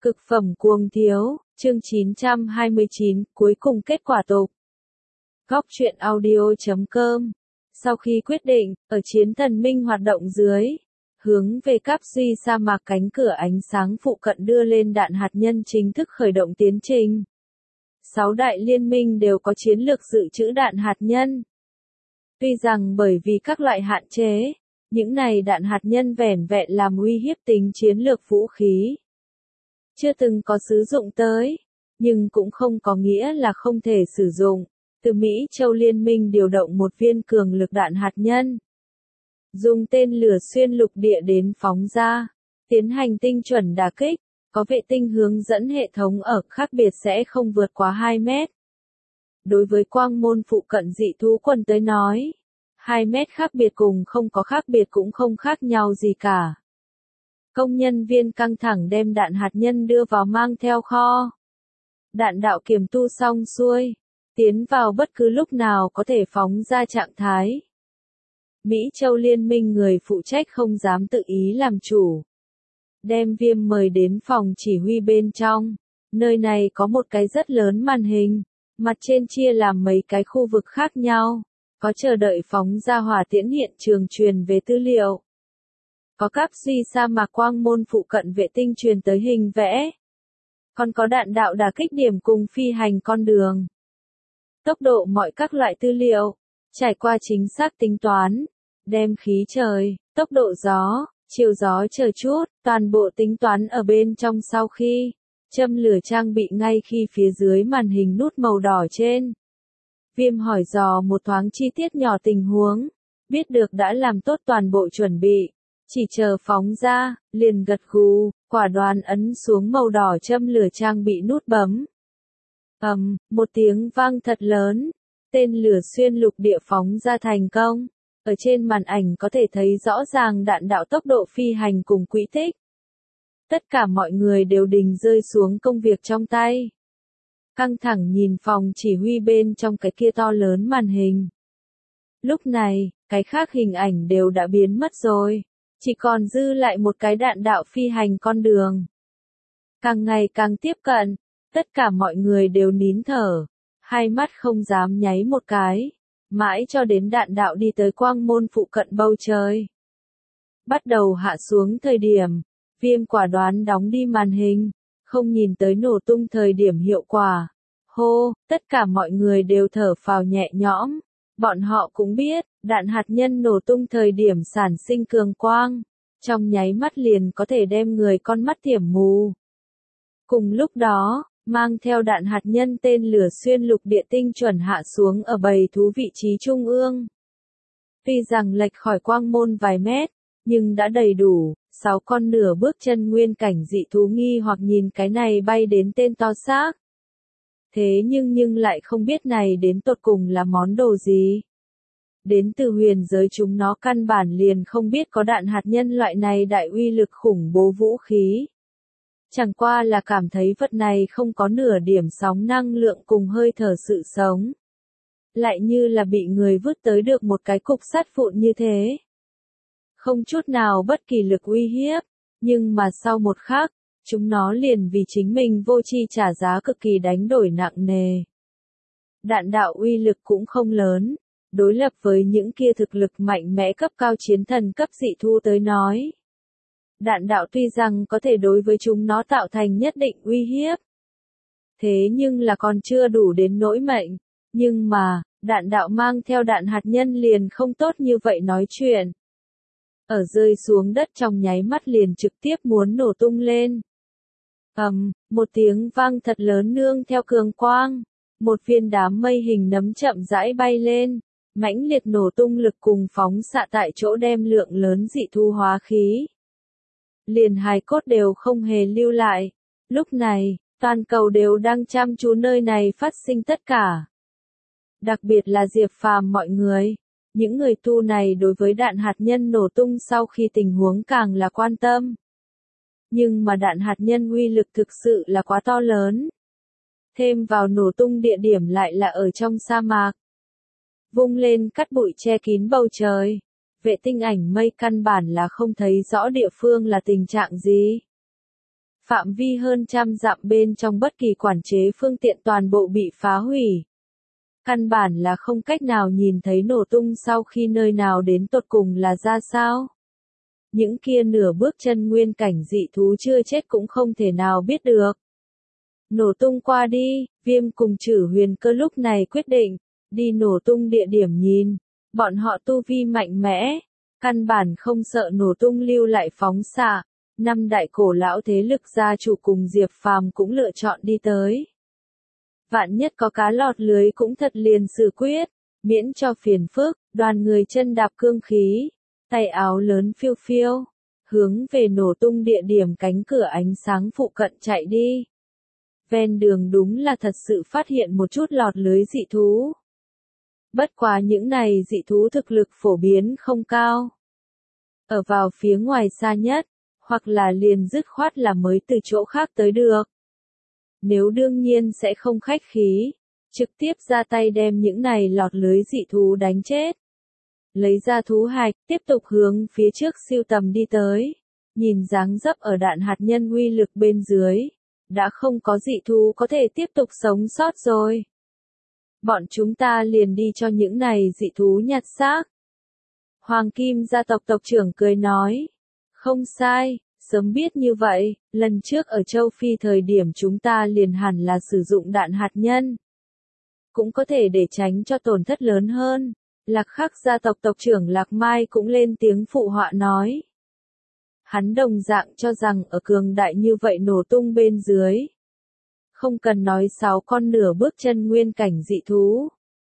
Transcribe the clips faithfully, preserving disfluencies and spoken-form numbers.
Cực phẩm cuồng thiếu, chương chín trăm hai mươi chín, cuối cùng kết quả tục. Góc truyện audio chấm com. Sau khi quyết định, ở chiến thần minh hoạt động dưới, hướng về Cáp Duy sa mạc cánh cửa ánh sáng phụ cận đưa lên đạn hạt nhân chính thức khởi động tiến trình. Sáu đại liên minh đều có chiến lược dự trữ đạn hạt nhân. Tuy rằng bởi vì các loại hạn chế, những này đạn hạt nhân vẻn vẹn làm uy hiếp tính chiến lược vũ khí. Chưa từng có sử dụng tới, nhưng cũng không có nghĩa là không thể sử dụng. Từ Mỹ Châu Liên minh điều động một viên cường lực đạn hạt nhân. Dùng tên lửa xuyên lục địa đến phóng ra, tiến hành tinh chuẩn đả kích, có vệ tinh hướng dẫn hệ thống ở khác biệt sẽ không vượt quá hai mét. Đối với quang môn phụ cận dị thú quân tới nói, hai mét khác biệt cùng không có khác biệt cũng không khác nhau gì cả. Công nhân viên căng thẳng đem đạn hạt nhân đưa vào mang theo kho. Đạn đạo kiểm tu xong xuôi, tiến vào bất cứ lúc nào có thể phóng ra trạng thái. Mỹ Châu Liên minh người phụ trách không dám tự ý làm chủ. Đem Viêm mời đến phòng chỉ huy bên trong. Nơi này có một cái rất lớn màn hình, mặt trên chia làm mấy cái khu vực khác nhau. Có chờ đợi phóng ra hỏa tiễn hiện trường truyền về tư liệu. Có Cáp Duy sa mạc quang môn phụ cận vệ tinh truyền tới hình vẽ. Còn có đạn đạo đả kích điểm cùng phi hành con đường. Tốc độ mọi các loại tư liệu, trải qua chính xác tính toán, đem khí trời, tốc độ gió, chiều gió chờ chút, toàn bộ tính toán ở bên trong sau khi châm lửa trang bị ngay khi phía dưới màn hình nút màu đỏ trên. Viêm hỏi dò một thoáng chi tiết nhỏ tình huống, biết được đã làm tốt toàn bộ chuẩn bị. Chỉ chờ phóng ra, liền gật gù, quả đoán ấn xuống màu đỏ châm lửa trang bị nút bấm. ầm, um, một tiếng vang thật lớn, tên lửa xuyên lục địa phóng ra thành công. Ở trên màn ảnh có thể thấy rõ ràng đạn đạo tốc độ phi hành cùng quỹ tích. Tất cả mọi người đều đình rơi xuống công việc trong tay. Căng thẳng nhìn phòng chỉ huy bên trong cái kia to lớn màn hình. Lúc này, cái khác hình ảnh đều đã biến mất rồi. Chỉ còn dư lại một cái đạn đạo phi hành con đường. Càng ngày càng tiếp cận, tất cả mọi người đều nín thở, hai mắt không dám nháy một cái, mãi cho đến đạn đạo đi tới quang môn phụ cận bầu trời. Bắt đầu hạ xuống thời điểm, Viêm quả đoán đóng đi màn hình, không nhìn tới nổ tung thời điểm hiệu quả. Hô, tất cả mọi người đều thở phào nhẹ nhõm. Bọn họ cũng biết, đạn hạt nhân nổ tung thời điểm sản sinh cường quang, trong nháy mắt liền có thể đem người con mắt thiểm mù. Cùng lúc đó, mang theo đạn hạt nhân tên lửa xuyên lục địa tinh chuẩn hạ xuống ở bầy thú vị trí trung ương. Tuy rằng lệch khỏi quang môn vài mét, nhưng đã đầy đủ, sáu con nửa bước chân nguyên cảnh dị thú nghi hoặc nhìn cái này bay đến tên to xác. Thế nhưng nhưng lại không biết này đến tột cùng là món đồ gì. Đến từ huyền giới chúng nó căn bản liền không biết có đạn hạt nhân loại này đại uy lực khủng bố vũ khí. Chẳng qua là cảm thấy vật này không có nửa điểm sóng năng lượng cùng hơi thở sự sống. Lại như là bị người vứt tới được một cái cục sắt vụn như thế. Không chút nào bất kỳ lực uy hiếp, nhưng mà sau một khắc, chúng nó liền vì chính mình vô tri trả giá cực kỳ đánh đổi nặng nề. Đạn đạo uy lực cũng không lớn, đối lập với những kia thực lực mạnh mẽ cấp cao chiến thần cấp dị thú tới nói. Đạn đạo tuy rằng có thể đối với chúng nó tạo thành nhất định uy hiếp. Thế nhưng là còn chưa đủ đến nỗi mệnh. Nhưng mà, đạn đạo mang theo đạn hạt nhân liền không tốt như vậy nói chuyện. Ở rơi xuống đất trong nháy mắt liền trực tiếp muốn nổ tung lên. ầm, um, một tiếng vang thật lớn nương theo cường quang. Một viên đám mây hình nấm chậm rãi bay lên. Mãnh liệt nổ tung lực cùng phóng xạ tại chỗ đem lượng lớn dị thu hóa khí. Liền hài cốt đều không hề lưu lại. Lúc này, toàn cầu đều đang chăm chú nơi này phát sinh tất cả. Đặc biệt là Diệp Phàm mọi người. Những người tu này đối với đạn hạt nhân nổ tung sau khi tình huống càng là quan tâm. Nhưng mà đạn hạt nhân uy lực thực sự là quá to lớn. Thêm vào nổ tung địa điểm lại là ở trong sa mạc. Vung lên cắt bụi che kín bầu trời. Vệ tinh ảnh mây căn bản là không thấy rõ địa phương là tình trạng gì. Phạm vi hơn trăm dặm bên trong bất kỳ quản chế phương tiện toàn bộ bị phá hủy. Căn bản là không cách nào nhìn thấy nổ tung sau khi nơi nào đến tột cùng là ra sao. Những kia nửa bước chân nguyên cảnh dị thú chưa chết cũng không thể nào biết được. Nổ tung qua đi, Viêm cùng Chử Huyền Cơ lúc này quyết định, đi nổ tung địa điểm nhìn. Bọn họ tu vi mạnh mẽ, căn bản không sợ nổ tung lưu lại phóng xạ. Năm đại cổ lão thế lực gia chủ cùng Diệp Phàm cũng lựa chọn đi tới. Vạn nhất có cá lọt lưới cũng thật liền xử quyết, miễn cho phiền phức, đoàn người chân đạp cương khí, tay áo lớn phiêu phiêu, hướng về nổ tung địa điểm cánh cửa ánh sáng phụ cận chạy đi. Ven đường đúng là thật sự phát hiện một chút lọt lưới dị thú. Bất quá những này dị thú thực lực phổ biến không cao. Ở vào phía ngoài xa nhất, hoặc là liền dứt khoát là mới từ chỗ khác tới được. Nếu đương nhiên sẽ không khách khí, trực tiếp ra tay đem những này lọt lưới dị thú đánh chết. Lấy ra thú hạch, tiếp tục hướng phía trước siêu tầm đi tới. Nhìn dáng dấp ở đạn hạt nhân uy lực bên dưới, đã không có dị thú có thể tiếp tục sống sót rồi. Bọn chúng ta liền đi cho những này dị thú nhặt xác. Hoàng Kim gia tộc tộc trưởng cười nói. Không sai, sớm biết như vậy, lần trước ở châu Phi thời điểm chúng ta liền hẳn là sử dụng đạn hạt nhân. Cũng có thể để tránh cho tổn thất lớn hơn. Lạc Khắc gia tộc tộc trưởng Lạc Mai cũng lên tiếng phụ họa nói. Hắn đồng dạng cho rằng ở cường đại như vậy nổ tung bên dưới. Không cần nói sáu con nửa bước chân nguyên cảnh dị thú.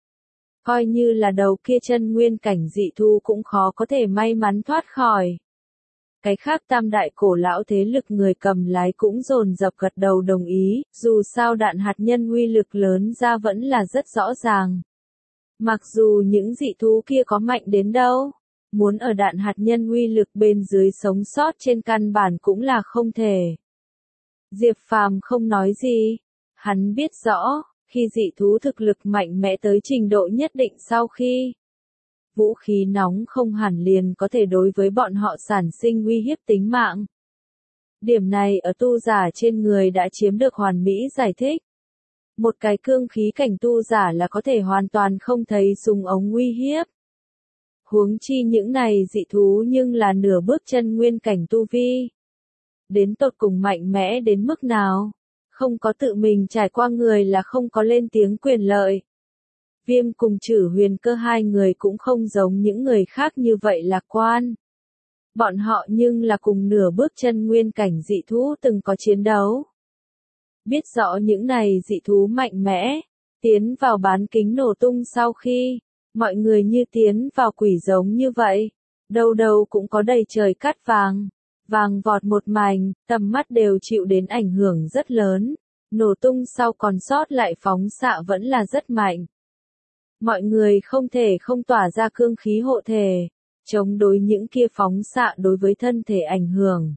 Coi như là đầu kia chân nguyên cảnh dị thú cũng khó có thể may mắn thoát khỏi. Cái khác tam đại cổ lão thế lực người cầm lái cũng dồn dập gật đầu đồng ý, dù sao đạn hạt nhân uy lực lớn ra vẫn là rất rõ ràng. Mặc dù những dị thú kia có mạnh đến đâu, muốn ở đạn hạt nhân uy lực bên dưới sống sót trên căn bản cũng là không thể. Diệp Phàm không nói gì, hắn biết rõ, khi dị thú thực lực mạnh mẽ tới trình độ nhất định sau khi vũ khí nóng không hẳn liền có thể đối với bọn họ sản sinh uy hiếp tính mạng. Điểm này ở tu giả trên người đã chiếm được hoàn mỹ giải thích. Một cái cương khí cảnh tu giả là có thể hoàn toàn không thấy súng ống uy hiếp. Huống chi những này dị thú nhưng là nửa bước chân nguyên cảnh tu vi. Đến tột cùng mạnh mẽ đến mức nào? Không có tự mình trải qua người là không có lên tiếng quyền lợi. Viêm cùng Chử Huyền Cơ hai người cũng không giống những người khác như vậy lạc quan. Bọn họ nhưng là cùng nửa bước chân nguyên cảnh dị thú từng có chiến đấu. Biết rõ những này dị thú mạnh mẽ, tiến vào bán kính nổ tung sau khi, mọi người như tiến vào quỷ giống như vậy, đâu đâu cũng có đầy trời cát vàng, vàng vọt một mảnh, tầm mắt đều chịu đến ảnh hưởng rất lớn, nổ tung sau còn sót lại phóng xạ vẫn là rất mạnh. Mọi người không thể không tỏa ra cương khí hộ thể, chống đối những kia phóng xạ đối với thân thể ảnh hưởng.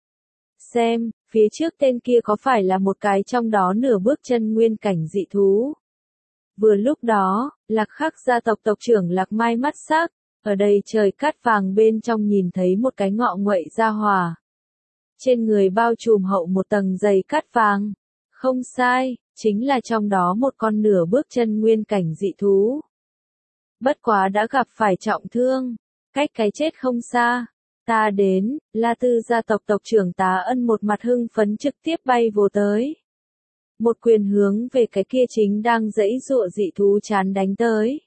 Xem, phía trước tên kia có phải là một cái trong đó nửa bước chân nguyên cảnh dị thú. Vừa lúc đó, Lạc Khắc gia tộc tộc trưởng Lạc Mai mắt sắc, ở đây trời cát vàng bên trong nhìn thấy một cái ngọ nguậy ra hỏa. Trên người bao trùm hậu một tầng dày cát vàng. Không sai, chính là trong đó một con nửa bước chân nguyên cảnh dị thú. Bất quá đã gặp phải trọng thương, cách cái chết không xa. Ta đến, La Tư gia tộc tộc trưởng Tá Ân một mặt hưng phấn trực tiếp bay vô tới. Một quyền hướng về cái kia chính đang giãy giụa dị thú chán đánh tới.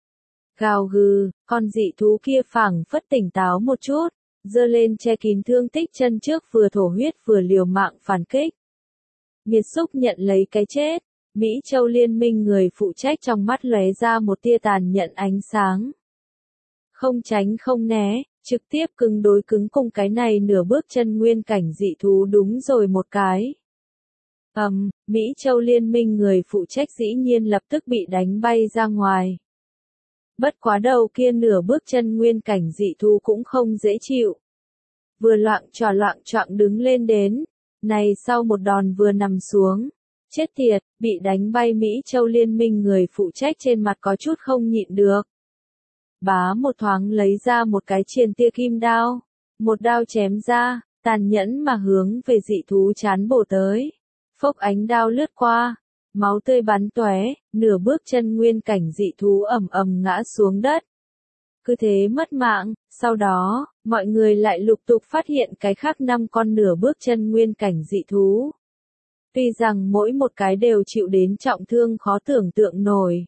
Gào gừ, con dị thú kia phảng phất tỉnh táo một chút, giơ lên che kín thương tích chân trước vừa thổ huyết vừa liều mạng phản kích. Nghiệt xúc nhận lấy cái chết, Mỹ Châu Liên minh người phụ trách trong mắt lóe ra một tia tàn nhẫn ánh sáng. Không tránh không né, trực tiếp cứng đối cứng cùng cái này nửa bước chân nguyên cảnh dị thú đúng rồi một cái. Ầm, um, Mỹ Châu Liên minh người phụ trách dĩ nhiên lập tức bị đánh bay ra ngoài. Bất quá đầu kia nửa bước chân nguyên cảnh dị thú cũng không dễ chịu. Vừa loạng trò loạng choạng đứng lên đến, này sau một đòn vừa nằm xuống. Chết tiệt, bị đánh bay Mỹ Châu Liên minh người phụ trách trên mặt có chút không nhịn được. Bá một thoáng lấy ra một cái triền tia kim đao, một đao chém ra, tàn nhẫn mà hướng về dị thú chán bổ tới. Phốc ánh đao lướt qua, máu tươi bắn tóe, nửa bước chân nguyên cảnh dị thú ầm ầm ngã xuống đất. Cứ thế mất mạng, sau đó, mọi người lại lục tục phát hiện cái khác năm con nửa bước chân nguyên cảnh dị thú. Tuy rằng mỗi một cái đều chịu đến trọng thương khó tưởng tượng nổi.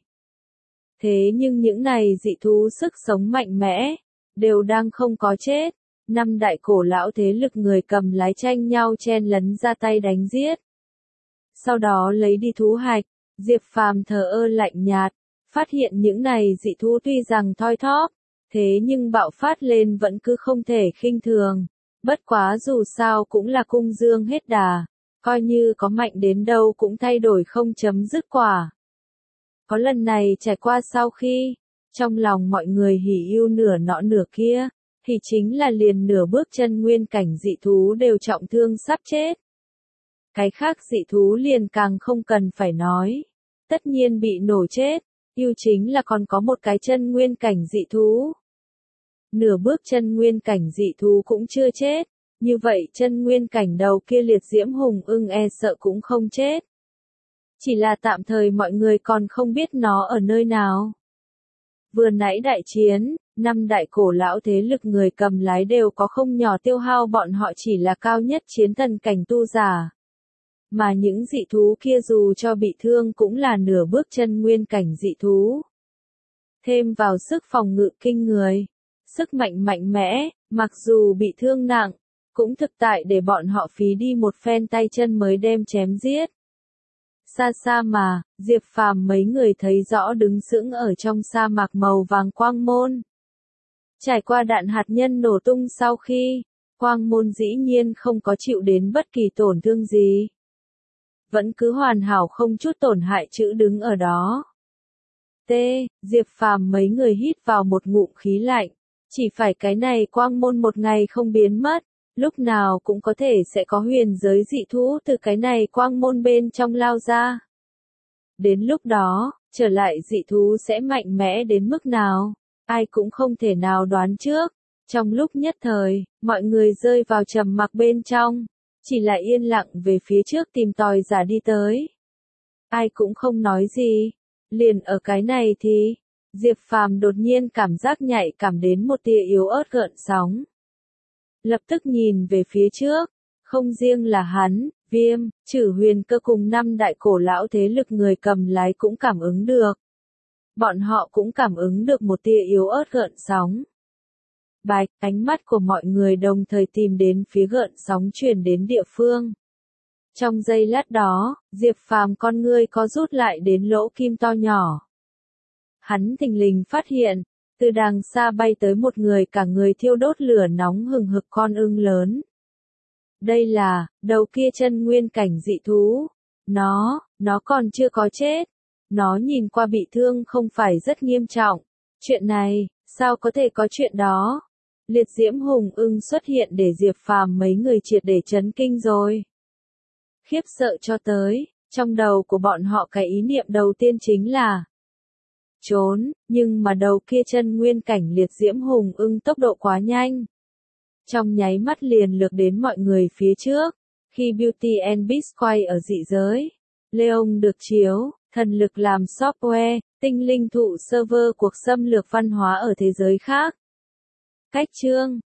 Thế nhưng những này dị thú sức sống mạnh mẽ, đều đang không có chết. Năm đại cổ lão thế lực người cầm lái tranh nhau chen lấn ra tay đánh giết. Sau đó lấy đi thú hạch, Diệp Phàm thờ ơ lạnh nhạt, phát hiện những này dị thú tuy rằng thoi thóp, thế nhưng bạo phát lên vẫn cứ không thể khinh thường. Bất quá dù sao cũng là cung dương hết đà, coi như có mạnh đến đâu cũng thay đổi không chấm dứt quả. Có lần này trải qua sau khi, trong lòng mọi người hỉ yêu nửa nọ nửa kia, thì chính là liền nửa bước chân nguyên cảnh dị thú đều trọng thương sắp chết. Cái khác dị thú liền càng không cần phải nói, tất nhiên bị nổ chết, yêu chính là còn có một cái chân nguyên cảnh dị thú. Nửa bước chân nguyên cảnh dị thú cũng chưa chết, như vậy chân nguyên cảnh đầu kia liệt diễm hùng ưng e sợ cũng không chết. Chỉ là tạm thời mọi người còn không biết nó ở nơi nào. Vừa nãy đại chiến, năm đại cổ lão thế lực người cầm lái đều có không nhỏ tiêu hao, bọn họ chỉ là cao nhất chiến thần cảnh tu giả. Mà những dị thú kia dù cho bị thương cũng là nửa bước chân nguyên cảnh dị thú. Thêm vào sức phòng ngự kinh người, sức mạnh mạnh mẽ, mặc dù bị thương nặng, cũng thực tại để bọn họ phí đi một phen tay chân mới đem chém giết. Xa xa mà, Diệp Phàm mấy người thấy rõ đứng sững ở trong sa mạc màu vàng quang môn. Trải qua đạn hạt nhân nổ tung sau khi, quang môn dĩ nhiên không có chịu đến bất kỳ tổn thương gì. Vẫn cứ hoàn hảo không chút tổn hại chữ đứng ở đó. T. Diệp Phàm mấy người hít vào một ngụm khí lạnh. Chỉ phải cái này quang môn một ngày không biến mất, lúc nào cũng có thể sẽ có huyền giới dị thú từ cái này quang môn bên trong lao ra. Đến lúc đó, trở lại dị thú sẽ mạnh mẽ đến mức nào, ai cũng không thể nào đoán trước. Trong lúc nhất thời, mọi người rơi vào trầm mặc bên trong, chỉ là yên lặng về phía trước tìm tòi giả đi tới. Ai cũng không nói gì, liền ở cái này thì, Diệp Phàm đột nhiên cảm giác nhạy cảm đến một tia yếu ớt gợn sóng. Lập tức nhìn về phía trước, không riêng là hắn, Viêm, Trử Huyền Cơ cùng năm đại cổ lão thế lực người cầm lái cũng cảm ứng được. Bọn họ cũng cảm ứng được một tia yếu ớt gợn sóng. Bạch, ánh mắt của mọi người đồng thời tìm đến phía gợn sóng truyền đến địa phương. Trong giây lát đó, Diệp Phàm con ngươi có rút lại đến lỗ kim to nhỏ. Hắn thình lình phát hiện, từ đàng xa bay tới một người cả người thiêu đốt lửa nóng hừng hực con ưng lớn. Đây là, đầu kia chân nguyên cảnh dị thú. Nó, nó còn chưa có chết. Nó nhìn qua bị thương không phải rất nghiêm trọng. Chuyện này, sao có thể có chuyện đó? Liệt diễm hùng ưng xuất hiện để Diệp Phàm mấy người triệt để chấn kinh rồi. Khiếp sợ cho tới, trong đầu của bọn họ cái ý niệm đầu tiên chính là trốn, nhưng mà đầu kia chân nguyên cảnh liệt diễm hùng ưng tốc độ quá nhanh. Trong nháy mắt liền lược đến mọi người phía trước, khi Beauty and Beast quay ở dị giới. Leon được chiếu, thần lực làm software, tinh linh thụ server cuộc xâm lược văn hóa ở thế giới khác. Cách chương